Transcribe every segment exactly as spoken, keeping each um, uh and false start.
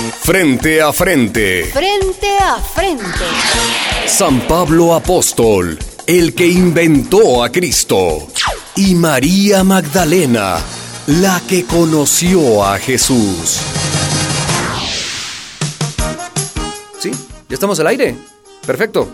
Frente a frente. Frente a frente. San Pablo Apóstol, el que inventó a Cristo. Y María Magdalena, la que conoció a Jesús. ¿Sí? ¿Ya estamos al aire? Perfecto.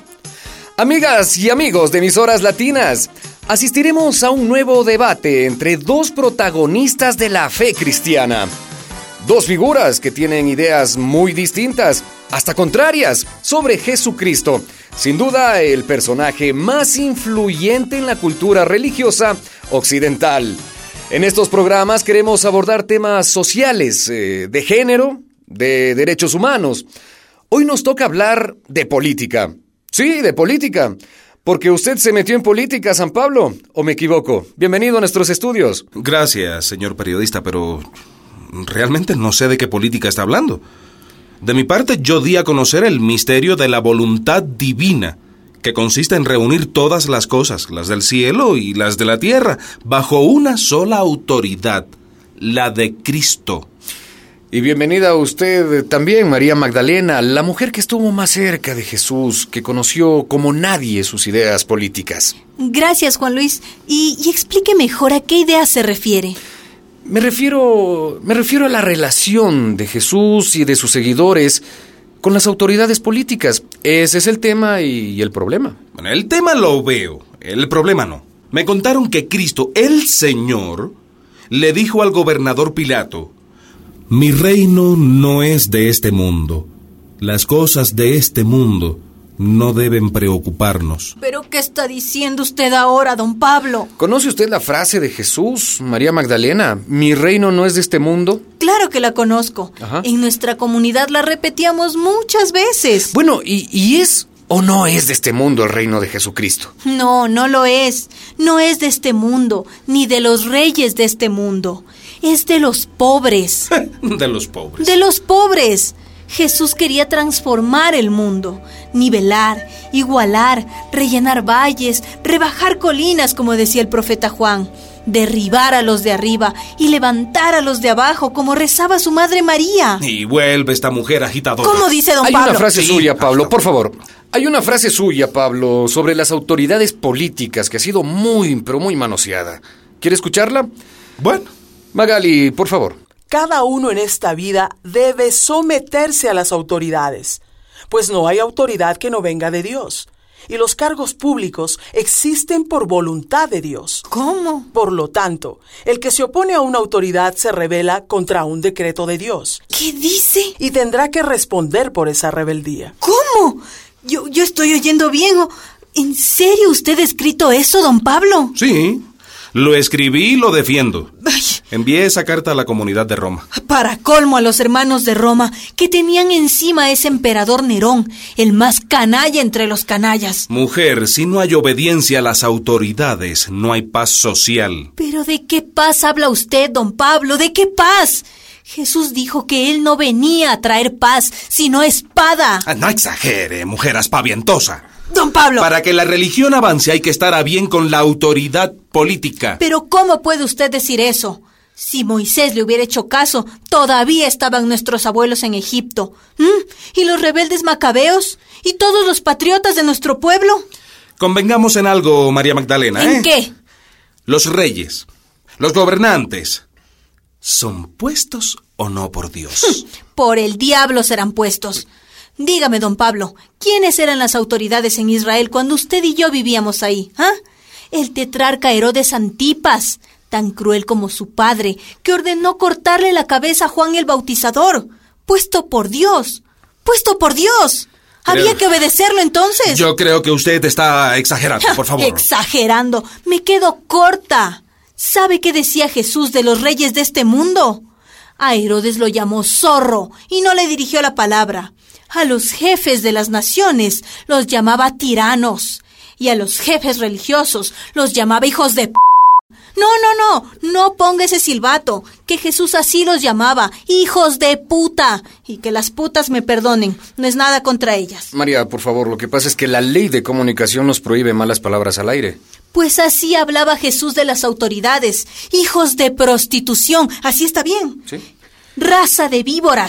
Amigas y amigos de Emisoras Latinas, asistiremos a un nuevo debate entre dos protagonistas de la fe cristiana. Dos figuras que tienen ideas muy distintas, hasta contrarias, sobre Jesucristo. Sin duda, el personaje más influyente en la cultura religiosa occidental. En estos programas queremos abordar temas sociales, eh, de género, de derechos humanos. Hoy nos toca hablar de política. Sí, de política. Porque usted se metió en política, San Pablo, ¿o me equivoco? Bienvenido a nuestros estudios. Gracias, señor periodista, pero realmente no sé de qué política está hablando. De mi parte, yo di a conocer el misterio de la voluntad divina, que consiste en reunir todas las cosas, las del cielo y las de la tierra, bajo una sola autoridad, la de Cristo. Y bienvenida a usted también, María Magdalena, la mujer que estuvo más cerca de Jesús, que conoció como nadie sus ideas políticas. Gracias, Juan Luis. Y, y explique mejor a qué idea se refiere. Me refiero, me refiero a la relación de Jesús y de sus seguidores con las autoridades políticas. Ese es el tema y el problema. Bueno, el tema lo veo, el problema no. Me contaron que Cristo, el Señor, le dijo al gobernador Pilato: mi reino no es de este mundo. Las cosas de este mundo no deben preocuparnos. ¿Pero qué está diciendo usted ahora, don Pablo? ¿Conoce usted la frase de Jesús, María Magdalena? ¿Mi reino no es de este mundo? Claro que la conozco. Ajá. En nuestra comunidad la repetíamos muchas veces. Bueno, ¿y, y es o no es de este mundo el reino de Jesucristo? No, no lo es. No es de este mundo, ni de los reyes de este mundo. Es de los pobres. De los pobres. De los pobres. Jesús quería transformar el mundo, nivelar, igualar, rellenar valles, rebajar colinas, como decía el profeta Juan, derribar a los de arriba y levantar a los de abajo, como rezaba su madre María. Y vuelve esta mujer agitadora. ¿Cómo dice don Hay Pablo? una frase Sí, suya, Pablo, hasta- por favor. Hay una frase suya, Pablo, sobre las autoridades políticas que ha sido muy, pero muy manoseada. ¿Quiere escucharla? Bueno. Magali, por favor. Cada uno en esta vida debe someterse a las autoridades, pues no hay autoridad que no venga de Dios, y los cargos públicos existen por voluntad de Dios. ¿Cómo? Por lo tanto, el que se opone a una autoridad se rebela contra un decreto de Dios, ¿Qué dice? y tendrá que responder por esa rebeldía. ¿Cómo? Yo, yo estoy oyendo bien. ¿En serio usted ha escrito eso, don Pablo? Sí, lo escribí y lo defiendo. Ay, Envié esa carta a la comunidad de Roma. para colmo a los hermanos de Roma, que tenían encima a ese emperador Nerón, el más canalla entre los canallas. Mujer, si no hay obediencia a las autoridades, no hay paz social. ¿Pero de qué paz habla usted, don Pablo? ¿De qué paz? Jesús dijo que él no venía a traer paz, sino espada. Ah, no exagere, mujer aspavientosa. Don Pablo. Para que la religión avance hay que estar a bien con la autoridad política. ¿Pero cómo puede usted decir eso? Si Moisés le hubiera hecho caso, todavía estaban nuestros abuelos en Egipto. ¿Mm? ¿Y los rebeldes macabeos? ¿Y todos los patriotas de nuestro pueblo? Convengamos en algo, María Magdalena, ¿eh? ¿En qué? Los reyes, los gobernantes, ¿son puestos o no por Dios? Por el diablo serán puestos. Dígame, don Pablo, ¿quiénes eran las autoridades en Israel cuando usted y yo vivíamos ahí? ¿Ah? El tetrarca Herodes Antipas, tan cruel como su padre, que ordenó cortarle la cabeza a Juan el Bautizador. Puesto por Dios. Puesto por Dios. Creo- Había que obedecerlo entonces. Yo creo que usted está exagerando, por favor. Exagerando. Me quedo corta. ¿Sabe qué decía Jesús de los reyes de este mundo? A Herodes lo llamó zorro y no le dirigió la palabra. A los jefes de las naciones los llamaba tiranos. Y a los jefes religiosos los llamaba hijos de p... No, no, no, no ponga ese silbato, que Jesús así los llamaba, hijos de puta. Y que las putas me perdonen, no es nada contra ellas. María, por favor, lo que pasa es que la ley de comunicación nos prohíbe malas palabras al aire. Pues así hablaba Jesús de las autoridades, hijos de prostitución, así está bien. ¿Sí? Raza de víboras.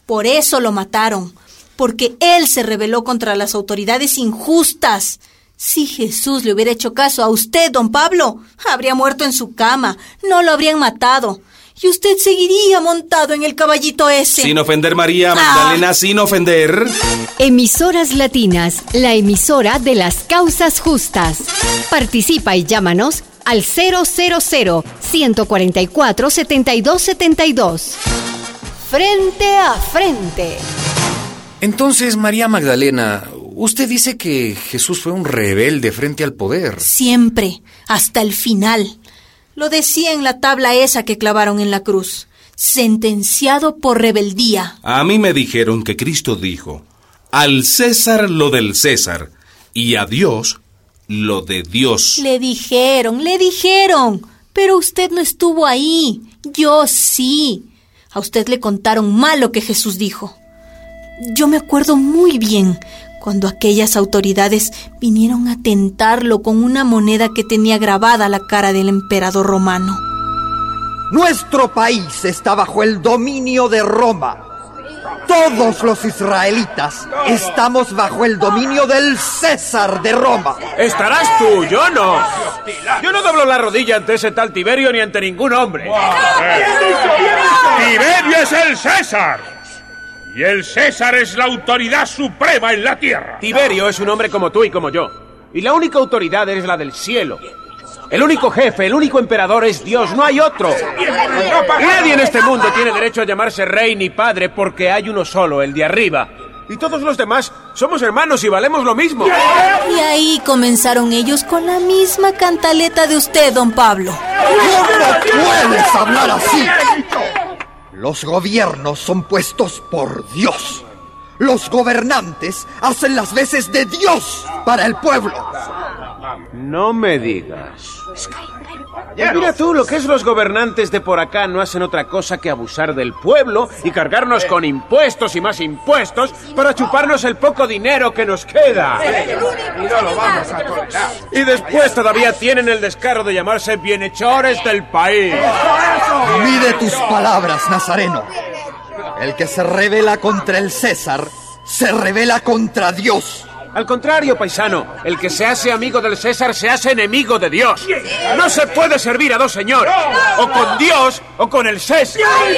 Por eso lo mataron, porque él se rebeló contra las autoridades injustas. Si Jesús le hubiera hecho caso a usted, don Pablo, habría muerto en su cama, no lo habrían matado. Y usted seguiría montado en el caballito ese. Sin ofender, María Magdalena, ah. sin ofender. Emisoras Latinas, la emisora de las causas justas. Participa y llámanos al cero cero cero, uno cuatro cuatro, siete dos siete dos. Frente a frente. Entonces, María Magdalena, usted dice que Jesús fue un rebelde frente al poder. Siempre, hasta el final. Lo decía en la tabla esa que clavaron en la cruz. Sentenciado por rebeldía. A mí me dijeron que Cristo dijo: al César lo del César, y a Dios lo de Dios. Le dijeron, le dijeron. Pero usted no estuvo ahí. Yo sí. A usted le contaron mal lo que Jesús dijo. Yo me acuerdo muy bien cuando aquellas autoridades vinieron a tentarlo con una moneda que tenía grabada la cara del emperador romano. Nuestro país está bajo el dominio de Roma. Todos los israelitas estamos bajo el dominio del César de Roma. Estarás tú, yo no. Yo no doblo la rodilla ante ese tal Tiberio ni ante ningún hombre. ¡Tiberio es el César! Y el César es la autoridad suprema en la tierra. Tiberio es un hombre como tú y como yo. Y la única autoridad es la del cielo. El único jefe, el único emperador es Dios, no hay otro. Nadie en este mundo tiene derecho a llamarse rey ni padre porque hay uno solo, el de arriba. Y todos los demás somos hermanos y valemos lo mismo. Y ahí comenzaron ellos con la misma cantaleta de usted, don Pablo. ¿Cómo puedes hablar así? Los gobiernos son puestos por Dios. Los gobernantes hacen las veces de Dios para el pueblo. No me digas. Mira tú, lo que es los gobernantes de por acá no hacen otra cosa que abusar del pueblo y cargarnos con impuestos y más impuestos para chuparnos el poco dinero que nos queda. Y no lo vamos a tolerar. Y después todavía tienen el descaro de llamarse bienhechores del país. Mide tus palabras, Nazareno. El que se rebela contra el César, se rebela contra Dios. Al contrario, paisano, el que se hace amigo del César se hace enemigo de Dios. No se puede servir a dos señores, o con Dios o con el César.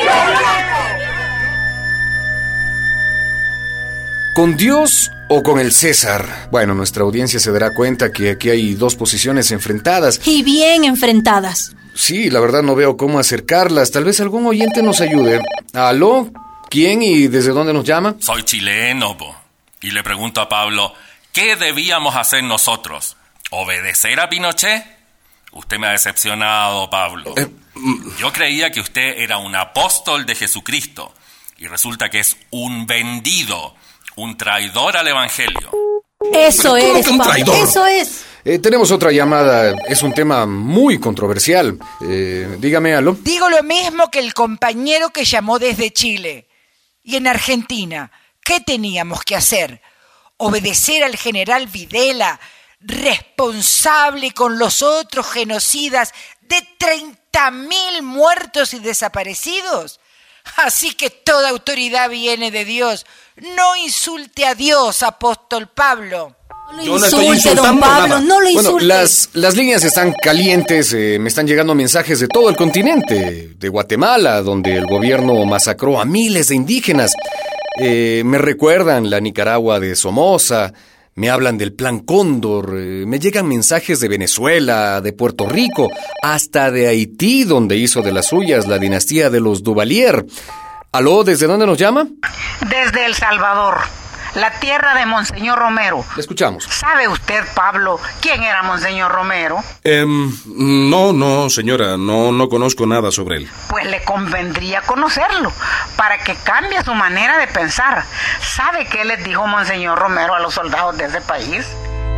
¿Con Dios o con el César? Bueno, nuestra audiencia se dará cuenta que aquí hay dos posiciones enfrentadas. Y bien enfrentadas. Sí, la verdad no veo cómo acercarlas. Tal vez algún oyente nos ayude. ¿Aló? ¿Quién y desde dónde nos llama? Soy chileno, po. Y le pregunto a Pablo, ¿qué debíamos hacer nosotros? ¿Obedecer a Pinochet? Usted me ha decepcionado, Pablo. Eh, Yo creía que usted era un apóstol de Jesucristo. Y resulta que es un vendido, un traidor al evangelio. Eso es, ¿Cómo que un traidor? Eso es. Eh, tenemos otra llamada. Es un tema muy controversial. Eh, dígame, aló. Digo lo mismo que el compañero que llamó desde Chile. Y en Argentina, ¿qué teníamos que hacer? ¿Obedecer al general Videla, responsable con los otros genocidas de treinta mil muertos y desaparecidos? Así que toda autoridad viene de Dios. No insulte a Dios, apóstol Pablo. No lo insulte, don Pablo, no lo insulte. Bueno, las, las líneas están calientes, eh, me están llegando mensajes de todo el continente, de Guatemala, donde el gobierno masacró a miles de indígenas. Eh, me recuerdan la Nicaragua de Somoza, me hablan del Plan Cóndor, eh, me llegan mensajes de Venezuela, de Puerto Rico, hasta de Haití, donde hizo de las suyas la dinastía de los Duvalier. ¿Aló? ¿Desde dónde nos llama? Desde El Salvador, la tierra de Monseñor Romero. Le escuchamos. ¿Sabe usted, Pablo, quién era Monseñor Romero? Eh, no, no, señora, no, no conozco nada sobre él. Pues le convendría conocerlo, para que cambie su manera de pensar. ¿Sabe qué les dijo Monseñor Romero a los soldados de ese país?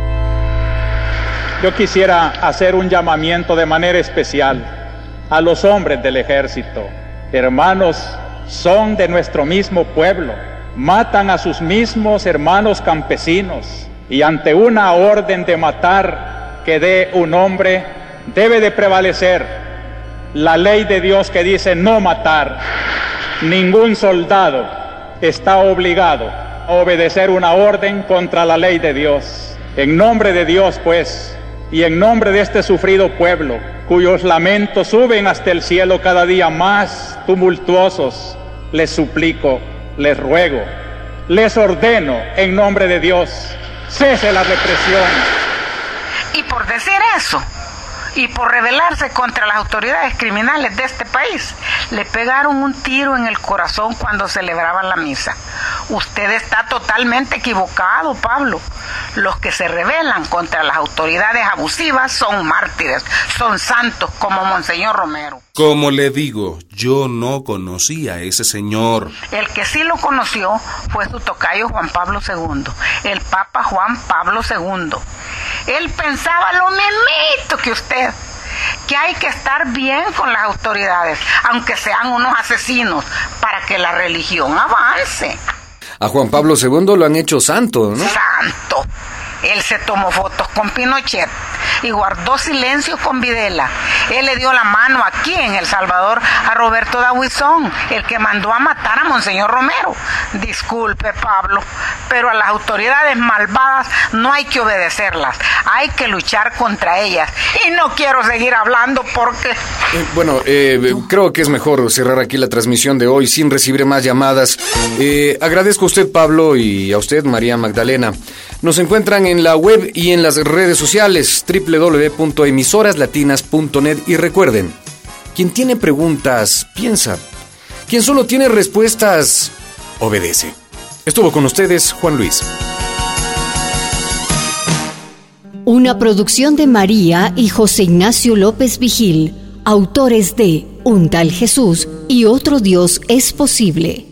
Yo quisiera hacer un llamamiento de manera especial a los hombres del ejército. Hermanos, son de nuestro mismo pueblo. Matan a sus mismos hermanos campesinos y ante una orden de matar que dé un hombre debe de prevalecer la ley de Dios que dice no matar. Ningún soldado está obligado a obedecer una orden contra la ley de Dios. En nombre de Dios, pues, y en nombre de este sufrido pueblo, cuyos lamentos suben hasta el cielo cada día más tumultuosos, les suplico, les ruego, les ordeno en nombre de Dios, cese la represión. Y por decir eso, y por rebelarse contra las autoridades criminales de este país, le pegaron un tiro en el corazón cuando celebraban la misa. Usted está totalmente equivocado, Pablo. Los que se rebelan contra las autoridades abusivas son mártires, son santos como Monseñor Romero. Como le digo, yo no conocí a ese señor. El que sí lo conoció fue su tocayo Juan Pablo segundo, el Papa Juan Pablo segundo. Él pensaba lo mismito que usted, que hay que estar bien con las autoridades, aunque sean unos asesinos, para que la religión avance. A Juan Pablo segundo lo han hecho santo, ¿no? Santo. Él se tomó fotos con Pinochet y guardó silencio con Videla. Él le dio la mano aquí en El Salvador a Roberto Dahuizón, el que mandó a matar a Monseñor Romero. Disculpe, Pablo, pero a las autoridades malvadas no hay que obedecerlas, hay que luchar contra ellas. Y no quiero seguir hablando porque... Eh, bueno, eh, creo que es mejor cerrar aquí la transmisión de hoy sin recibir más llamadas. Eh, agradezco a usted, Pablo, y a usted, María Magdalena. Nos encuentran en la web y en las redes sociales doble u doble u doble u punto emisoras latinas punto net y recuerden, quien tiene preguntas, piensa. Quien solo tiene respuestas, obedece. Estuvo con ustedes Juan Luis. Una producción de María y José Ignacio López Vigil, autores de Un tal Jesús y otro Dios es posible.